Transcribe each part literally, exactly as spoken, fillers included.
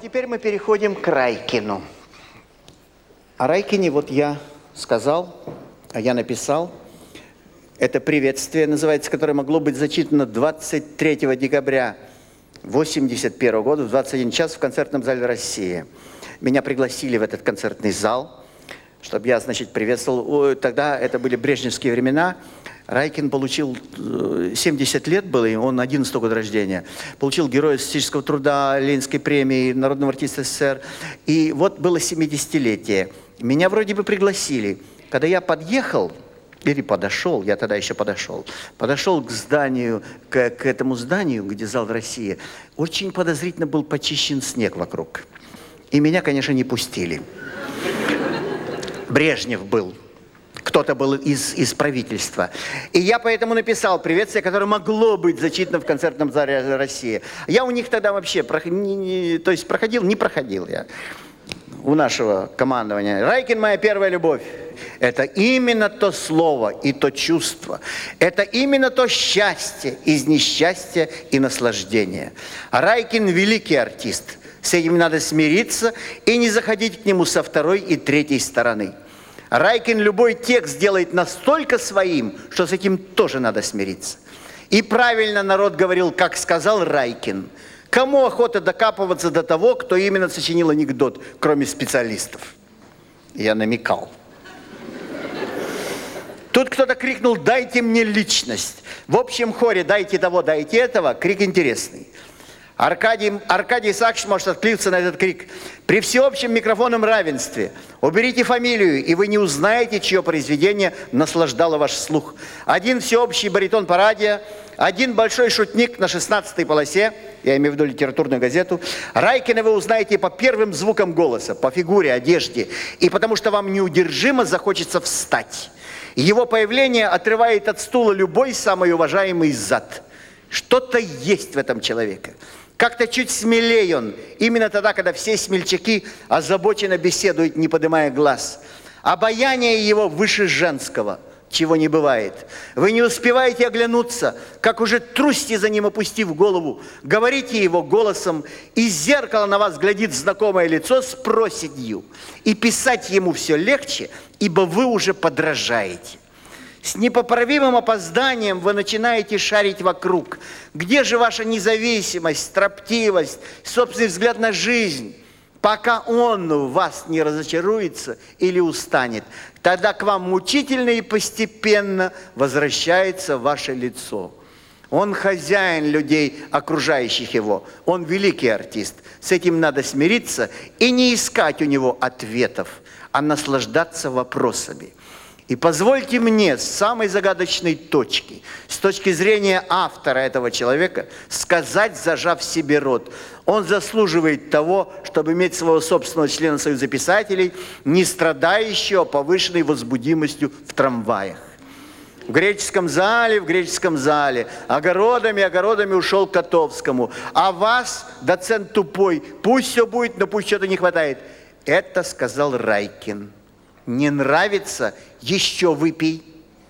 теперь мы переходим к Райкину. О Райкине вот я сказал, а я написал. Это приветствие называется, которое могло быть зачитано двадцать третьего декабря восемьдесят первого года в двадцать один час в концертном зале «Россия». Меня пригласили в этот концертный зал, чтобы я, значит, приветствовал. Тогда это были брежневские времена. Райкин получил, семьдесят лет было, и он одиннадцатого года рождения. Получил Героя социалистического труда, Ленинской премии, Народного артиста СССР. И вот было семидесятилетие. Меня вроде бы пригласили. Когда я подъехал, или подошел, я тогда еще подошел, подошел к зданию, к, к этому зданию, где зал «Россия», очень подозрительно был почищен снег вокруг. И меня, конечно, не пустили. Брежнев был. Кто-то был из, из правительства. И я поэтому написал приветствие, которое могло быть зачитано в концертном зале «Россия». Я у них тогда вообще, не, не, то есть проходил, не проходил я у нашего командования. Райкин – моя первая любовь. Это именно то слово и то чувство. Это именно то счастье из несчастья и наслаждения. Райкин – великий артист. С этим надо смириться и не заходить к нему со второй и третьей стороны. Райкин любой текст делает настолько своим, что с этим тоже надо смириться. И правильно народ говорил, как сказал Райкин. Кому охота докапываться до того, кто именно сочинил анекдот, кроме специалистов? Я намекал. Тут кто-то крикнул: «Дайте мне личность». В общем хоре «Дайте того, дайте этого» крик интересный. Аркадий, Аркадий Исаакович может откликнуться на этот крик. При всеобщем микрофонном равенстве уберите фамилию, и вы не узнаете, чье произведение наслаждало ваш слух. Один всеобщий баритон по радио, один большой шутник на шестнадцатой полосе, я имею в виду литературную газету. Райкина вы узнаете по первым звукам голоса, по фигуре, одежде, и потому что вам неудержимо захочется встать. Его появление отрывает от стула любой самый уважаемый зад. Что-то есть в этом человеке. Как-то чуть смелее он, именно тогда, когда все смельчаки озабоченно беседуют, не поднимая глаз. Обаяние его выше женского, чего не бывает. Вы не успеваете оглянуться, как уже трусите за ним, опустив голову. Говорите его голосом, из зеркала на вас глядит знакомое лицо с проседью. И писать ему все легче, ибо вы уже подражаете. С непоправимым опозданием вы начинаете шарить вокруг. Где же ваша независимость, строптивость, собственный взгляд на жизнь? Пока он в вас не разочаруется или устанет, тогда к вам мучительно и постепенно возвращается ваше лицо. Он хозяин людей, окружающих его. Он великий артист. С этим надо смириться и не искать у него ответов, а наслаждаться вопросами. И позвольте мне с самой загадочной точки, с точки зрения автора этого человека, сказать, зажав себе рот: он заслуживает того, чтобы иметь своего собственного члена Союза писателей, не страдающего повышенной возбудимостью в трамваях. В греческом зале, в греческом зале, огородами, огородами ушел к Котовскому. А вас, доцент тупой, пусть все будет, но пусть что-то не хватает. Это сказал Райкин. Не нравится — еще выпей.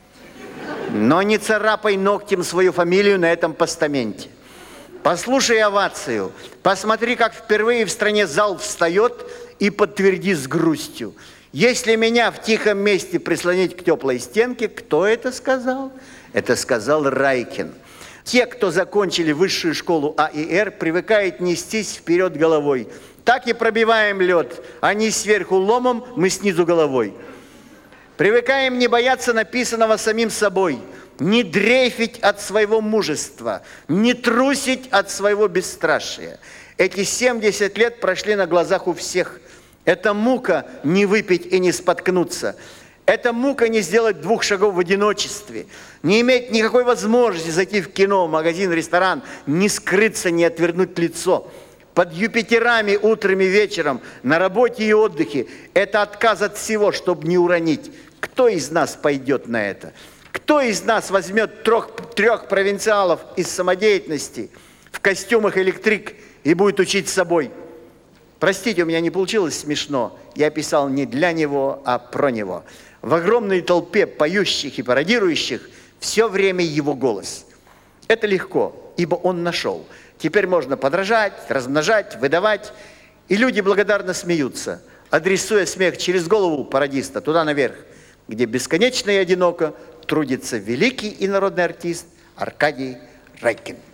Но не царапай ногтем свою фамилию на этом постаменте. Послушай овацию. Посмотри, как впервые в стране зал встает, и подтверди с грустью. Если меня в тихом месте прислонить к теплой стенке, кто это сказал? Это сказал Райкин. Те, кто закончили высшую школу А и Р, привыкают нестись вперед головой. Так и пробиваем лед. Они сверху ломом, мы снизу головой. Привыкаем не бояться написанного самим собой, не дрейфить от своего мужества, не трусить от своего бесстрашия. Эти семьдесят лет прошли на глазах у всех. Это мука не выпить и не споткнуться. Это мука не сделать двух шагов в одиночестве, не иметь никакой возможности зайти в кино, магазин, ресторан, не скрыться, не отвернуть лицо. Под Юпитерами утром и вечером, на работе и отдыхе. Это отказ от всего, чтобы не уронить. Кто из нас пойдет на это? Кто из нас возьмет трех, трех провинциалов из самодеятельности в костюмах электрик и будет учить собой? Простите, у меня не получилось смешно. Я писал не для него, а про него. В огромной толпе поющих и пародирующих все время его голос. Это легко, ибо он нашел. Теперь можно подражать, размножать, выдавать. И люди благодарно смеются, адресуя смех через голову пародиста туда наверх, где бесконечно и одиноко трудится великий и народный артист Аркадий Райкин.